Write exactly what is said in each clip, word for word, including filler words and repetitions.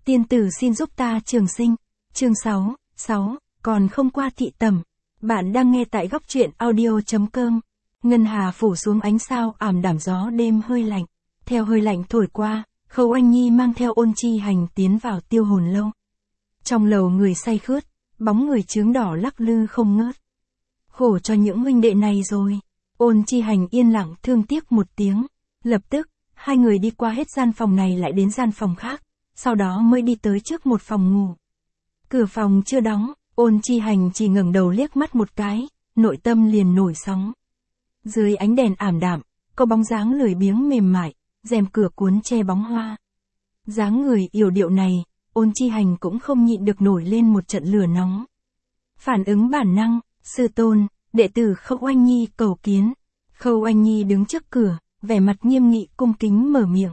Tiên tử xin giúp ta trường sinh. Chương sáu, sáu, còn không qua thị tầm. Bạn đang nghe tại góc truyện audio.com. Ngân hà phủ xuống ánh sao ảm đạm, gió đêm hơi lạnh. Theo hơi lạnh thổi qua, Khâu Anh Nhi mang theo Ôn Chi Hành tiến vào Tiêu Hồn Lâu. Trong lầu người say khướt, bóng người chướng đỏ lắc lư không ngớt. Khổ cho những huynh đệ này rồi. Ôn Chi Hành yên lặng thương tiếc một tiếng. Lập tức, hai người đi qua hết gian phòng này lại đến gian phòng khác, sau đó mới đi tới trước một phòng ngủ. Cửa phòng chưa đóng, Ôn Chi Hành chỉ ngẩng đầu liếc mắt một cái, nội tâm liền nổi sóng. Dưới ánh đèn ảm đạm, có bóng dáng lười biếng mềm mại, rèm cửa cuốn che bóng hoa. Dáng người yểu điệu này, Ôn Chi Hành cũng không nhịn được nổi lên một trận lửa nóng. Phản ứng bản năng, sư tôn, đệ tử Khâu Anh Nhi cầu kiến. Khâu Anh Nhi đứng trước cửa, vẻ mặt nghiêm nghị cung kính mở miệng.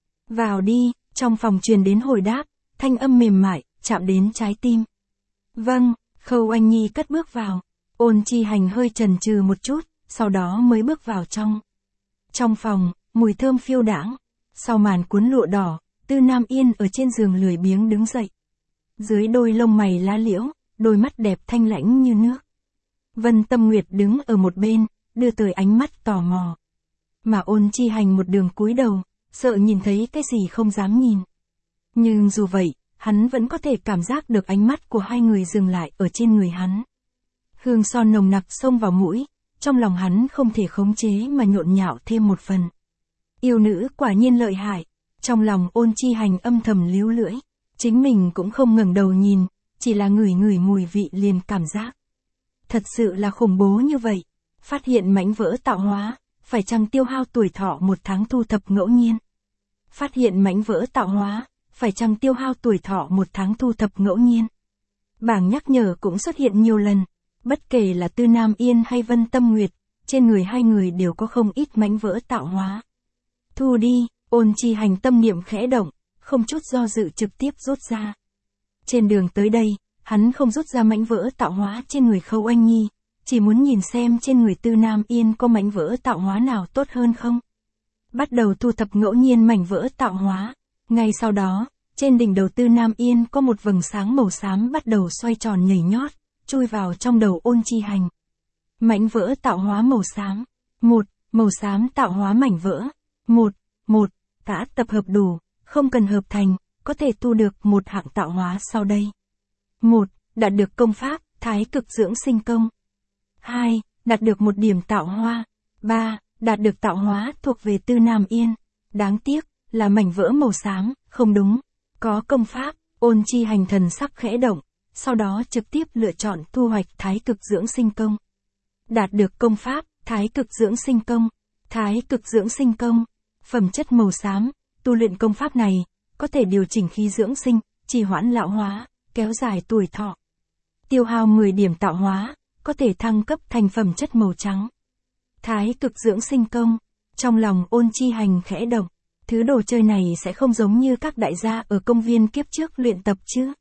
Vào đi, trong phòng truyền đến hồi đáp, thanh âm mềm mại, chạm đến trái tim. Vâng, Khâu Anh Nhi cất bước vào. Ôn Chi Hành hơi chần chừ một chút, sau đó mới bước vào trong. Trong phòng, mùi thơm phiêu đãng. Sau màn cuốn lụa đỏ, Tư Nam Yên ở trên giường lười biếng đứng dậy. Dưới đôi lông mày lá liễu, đôi mắt đẹp thanh lãnh như nước. Vân Tâm Nguyệt đứng ở một bên, đưa tới ánh mắt tò mò. Mà Ôn Chi Hành một đường cúi đầu, sợ nhìn thấy cái gì không dám nhìn. Nhưng dù vậy, hắn vẫn có thể cảm giác được ánh mắt của hai người dừng lại ở trên người hắn. Hương son nồng nặc xông vào mũi, trong lòng hắn không thể khống chế mà nhộn nhạo thêm một phần. Yêu nữ quả nhiên lợi hại, trong lòng Ôn Chi Hành âm thầm líu lưỡi, chính mình cũng không ngẩng đầu nhìn, chỉ là ngửi ngửi mùi vị liền cảm giác. Thật sự là khủng bố như vậy, phát hiện mảnh vỡ tạo hóa, phải chăng tiêu hao tuổi thọ một tháng thu thập ngẫu nhiên. Phát hiện mảnh vỡ tạo hóa, phải chăng tiêu hao tuổi thọ một tháng thu thập ngẫu nhiên. Bảng nhắc nhở cũng xuất hiện nhiều lần, bất kể là Tư Nam Yên hay Vân Tâm Nguyệt, trên người hai người đều có không ít mảnh vỡ tạo hóa. Thu đi, Ôn Chi Hành tâm niệm khẽ động, không chút do dự trực tiếp rút ra. Trên đường tới đây, hắn không rút ra mảnh vỡ tạo hóa trên người Khâu Anh Nhi, chỉ muốn nhìn xem trên người Tư Nam Yên có mảnh vỡ tạo hóa nào tốt hơn không. Bắt đầu thu thập ngẫu nhiên mảnh vỡ tạo hóa. Ngay sau đó, trên đỉnh đầu Tư Nam Yên có một vầng sáng màu xám bắt đầu xoay tròn nhảy nhót, chui vào trong đầu Ôn Chi Hành. Mảnh vỡ tạo hóa màu xám. Một, màu xám tạo hóa mảnh vỡ. Một, một, đã tập hợp đủ, không cần hợp thành, có thể thu được một hạng tạo hóa sau đây. Một, đạt được công pháp, Thái Cực Dưỡng Sinh Công. Hai, đạt được một điểm tạo hóa. Ba, đạt được tạo hóa thuộc về Tư Nam Yên. Đáng tiếc, là mảnh vỡ màu xám, không đúng. Có công pháp, Ôn Chi Hành thần sắc khẽ động, sau đó trực tiếp lựa chọn thu hoạch Thái Cực Dưỡng Sinh Công. Đạt được công pháp, Thái Cực Dưỡng Sinh Công. Thái Cực Dưỡng Sinh Công, phẩm chất màu xám, tu luyện công pháp này, có thể điều chỉnh khí dưỡng sinh, trì hoãn lão hóa, kéo dài tuổi thọ. Tiêu hao mười điểm tạo hóa, có thể thăng cấp thành phẩm chất màu trắng. Thái Cực Dưỡng Sinh Công, trong lòng Ôn Chi Hành khẽ động, thứ đồ chơi này sẽ không giống như các đại gia ở công viên kiếp trước luyện tập chứ.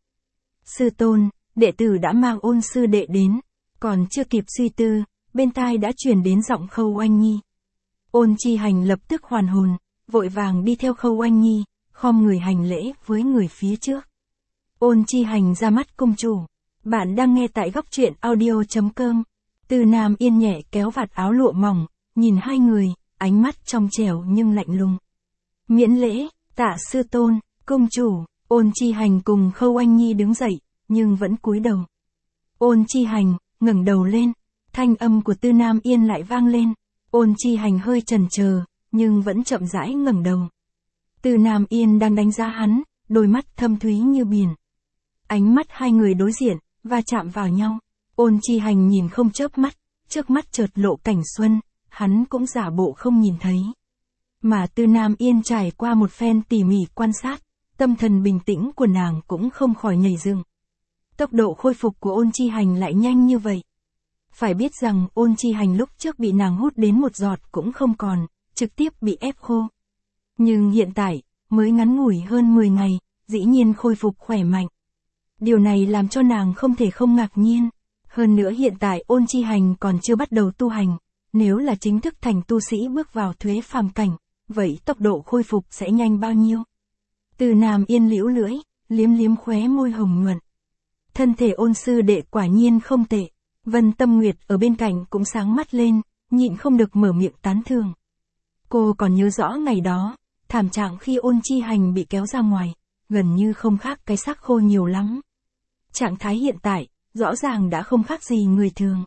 Sư tôn, đệ tử đã mang Ôn sư đệ đến, còn chưa kịp suy tư, bên tai đã truyền đến giọng Khâu Anh Nhi. Ôn Chi Hành lập tức hoàn hồn, vội vàng đi theo Khâu Anh Nhi, khom người hành lễ với người phía trước. Ôn Chi Hành ra mắt cung chủ. Bạn đang nghe tại góc truyện audio.com. Tư Nam Yên nhẹ kéo vạt áo lụa mỏng, nhìn hai người, ánh mắt trong trẻo nhưng lạnh lùng. Miễn lễ, tạ sư tôn, cung chủ. Ôn Chi Hành cùng Khâu Anh Nhi đứng dậy, nhưng vẫn cúi đầu. Ôn Chi Hành, ngẩng đầu lên, thanh âm của Tư Nam Yên lại vang lên. Ôn Chi Hành hơi chần chờ, nhưng vẫn chậm rãi ngẩng đầu. Tư Nam Yên đang đánh giá hắn, đôi mắt thâm thúy như biển. Ánh mắt hai người đối diện, va chạm vào nhau. Ôn Chi Hành nhìn không chớp mắt, trước mắt chợt lộ cảnh xuân, hắn cũng giả bộ không nhìn thấy. Mà Tư Nam Yên trải qua một phen tỉ mỉ quan sát, tâm thần bình tĩnh của nàng cũng không khỏi nhảy dựng. Tốc độ khôi phục của Ôn Chi Hành lại nhanh như vậy. Phải biết rằng Ôn Chi Hành lúc trước bị nàng hút đến một giọt cũng không còn, trực tiếp bị ép khô. Nhưng hiện tại, mới ngắn ngủi hơn mười ngày, dĩ nhiên khôi phục khỏe mạnh. Điều này làm cho nàng không thể không ngạc nhiên. Hơn nữa hiện tại Ôn Chi Hành còn chưa bắt đầu tu hành, nếu là chính thức thành tu sĩ bước vào thuế phàm cảnh, vậy tốc độ khôi phục sẽ nhanh bao nhiêu? Từ Nam Yên liễu lưỡi, liếm liếm khóe môi hồng nhuận. Thân thể Ôn sư đệ quả nhiên không tệ. Vân Tâm Nguyệt ở bên cạnh cũng sáng mắt lên, nhịn không được mở miệng tán thưởng. Cô còn nhớ rõ ngày đó, thảm trạng khi Ôn Chi Hành bị kéo ra ngoài, gần như không khác cái xác khô nhiều lắm. Trạng thái hiện tại, rõ ràng đã không khác gì người thường.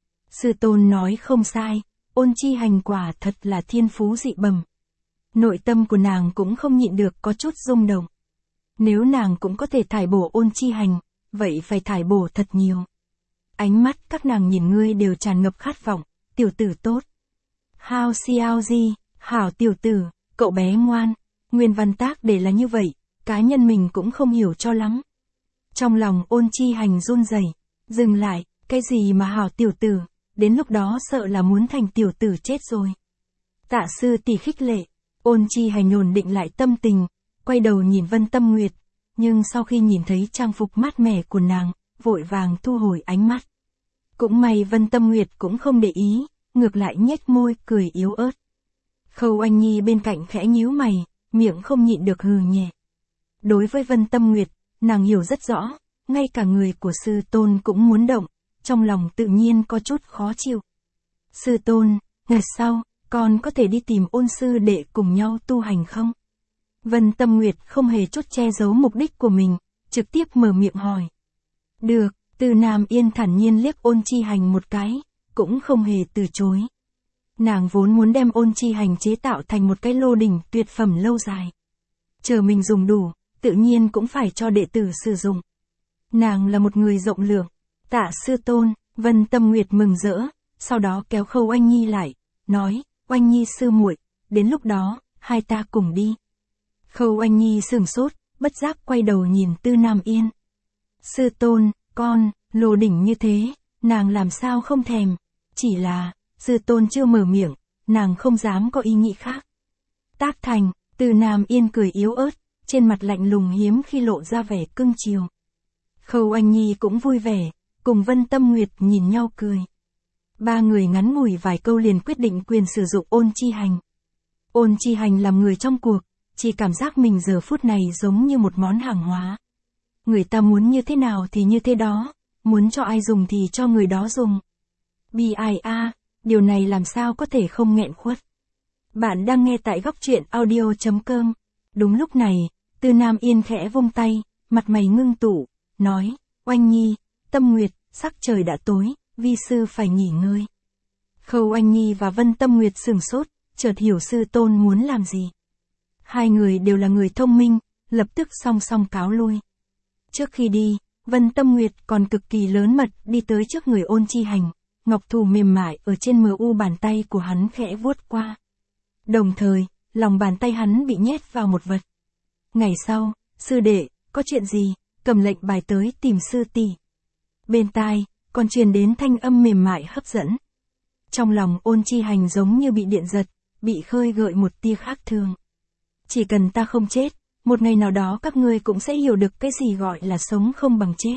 Sư tôn nói không sai, Ôn Chi Hành quả thật là thiên phú dị bẩm. Nội tâm của nàng cũng không nhịn được có chút rung động. Nếu nàng cũng có thể thải bổ Ôn Chi Hành, vậy phải thải bổ thật nhiều. Ánh mắt các nàng nhìn ngươi đều tràn ngập khát vọng, tiểu tử tốt. Hao xiao di, hảo tiểu tử, cậu bé ngoan. Nguyên văn tác để là như vậy, cá nhân mình cũng không hiểu cho lắm. Trong lòng Ôn Chi Hành run rẩy, dừng lại, cái gì mà hảo tiểu tử, đến lúc đó sợ là muốn thành tiểu tử chết rồi. Tạ sư tỷ khích lệ, Ôn Chi Hành ổn định lại tâm tình, quay đầu nhìn Vân Tâm Nguyệt, nhưng sau khi nhìn thấy trang phục mát mẻ của nàng, vội vàng thu hồi ánh mắt. Cũng may Vân Tâm Nguyệt cũng không để ý, ngược lại nhếch môi cười yếu ớt. Khâu Anh Nhi bên cạnh khẽ nhíu mày, miệng không nhịn được hừ nhẹ. Đối với Vân Tâm Nguyệt, nàng hiểu rất rõ, ngay cả người của sư tôn cũng muốn động, trong lòng tự nhiên có chút khó chịu. Sư tôn, ngày sau, con có thể đi tìm Ôn sư đệ cùng nhau tu hành không? Vân Tâm Nguyệt không hề chút che giấu mục đích của mình, trực tiếp mở miệng hỏi. Được, Từ Nam Yên thản nhiên liếc Ôn Chi Hành một cái, cũng không hề từ chối. Nàng vốn muốn đem Ôn Chi Hành chế tạo thành một cái lô đỉnh tuyệt phẩm lâu dài. Chờ mình dùng đủ, tự nhiên cũng phải cho đệ tử sử dụng. Nàng là một người rộng lượng. Tạ sư tôn, Vân Tâm Nguyệt mừng rỡ, sau đó kéo Khâu Anh Nhi lại, nói, Oanh Nhi sư muội, đến lúc đó, hai ta cùng đi. Khâu Anh Nhi sửng sốt, bất giác quay đầu nhìn Tư Nam Yên. Sư tôn, con, lô đỉnh như thế, nàng làm sao không thèm, chỉ là, sư tôn chưa mở miệng, nàng không dám có ý nghĩ khác. Tác thành, Tư Nam Yên cười yếu ớt, trên mặt lạnh lùng hiếm khi lộ ra vẻ cưng chiều. Khâu Anh Nhi cũng vui vẻ, cùng Vân Tâm Nguyệt nhìn nhau cười. Ba người ngắn ngủi vài câu liền quyết định quyền sử dụng Ôn Chi Hành. Ôn Chi Hành làm người trong cuộc, chỉ cảm giác mình giờ phút này giống như một món hàng hóa. Người ta muốn như thế nào thì như thế đó, muốn cho ai dùng thì cho người đó dùng. Bi ai a, điều này làm sao có thể không nghẹn khuất. Bạn đang nghe tại góc truyện audio chấm com. Đúng lúc này, Tư Nam Yên khẽ vung tay, mặt mày ngưng tụ, nói, Oanh Nhi, Tâm Nguyệt, sắc trời đã tối, vi sư phải nghỉ ngơi. Khâu Anh Nhi và Vân Tâm Nguyệt sửng sốt, chợt hiểu sư tôn muốn làm gì. Hai người đều là người thông minh, lập tức song song cáo lui. Trước khi đi, Vân Tâm Nguyệt còn cực kỳ lớn mật đi tới trước người Ôn Chi Hành, ngọc thủ mềm mại ở trên mờ u bàn tay của hắn khẽ vuốt qua. Đồng thời, lòng bàn tay hắn bị nhét vào một vật. Ngày sau, sư đệ, có chuyện gì, cầm lệnh bài tới tìm sư tỷ. Bên tai, còn truyền đến thanh âm mềm mại hấp dẫn. Trong lòng Ôn Chi Hành giống như bị điện giật, bị khơi gợi một tia khác thường. Chỉ cần ta không chết, một ngày nào đó các ngươi cũng sẽ hiểu được cái gì gọi là sống không bằng chết.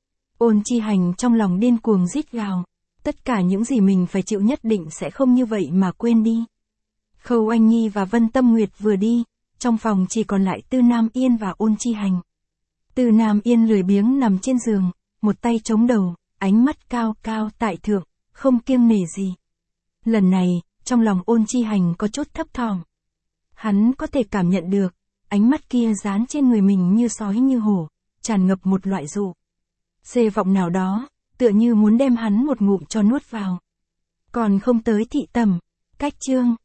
Ôn Chi Hành trong lòng điên cuồng rít gào, tất cả những gì mình phải chịu nhất định sẽ không như vậy mà quên đi. Khâu Anh Nhi và Vân Tâm Nguyệt vừa đi, trong phòng chỉ còn lại Tư Nam Yên và Ôn Chi Hành. Tư Nam Yên lười biếng nằm trên giường, một tay chống đầu, ánh mắt cao cao tại thượng, không kiêng nể gì. Lần này, trong lòng Ôn Chi Hành có chút thấp thỏm. Hắn có thể cảm nhận được, ánh mắt kia dán trên người mình như sói như hổ, tràn ngập một loại dụ. Xê vọng nào đó, tựa như muốn đem hắn một ngụm cho nuốt vào. Còn không tới thị tầm, cách chương.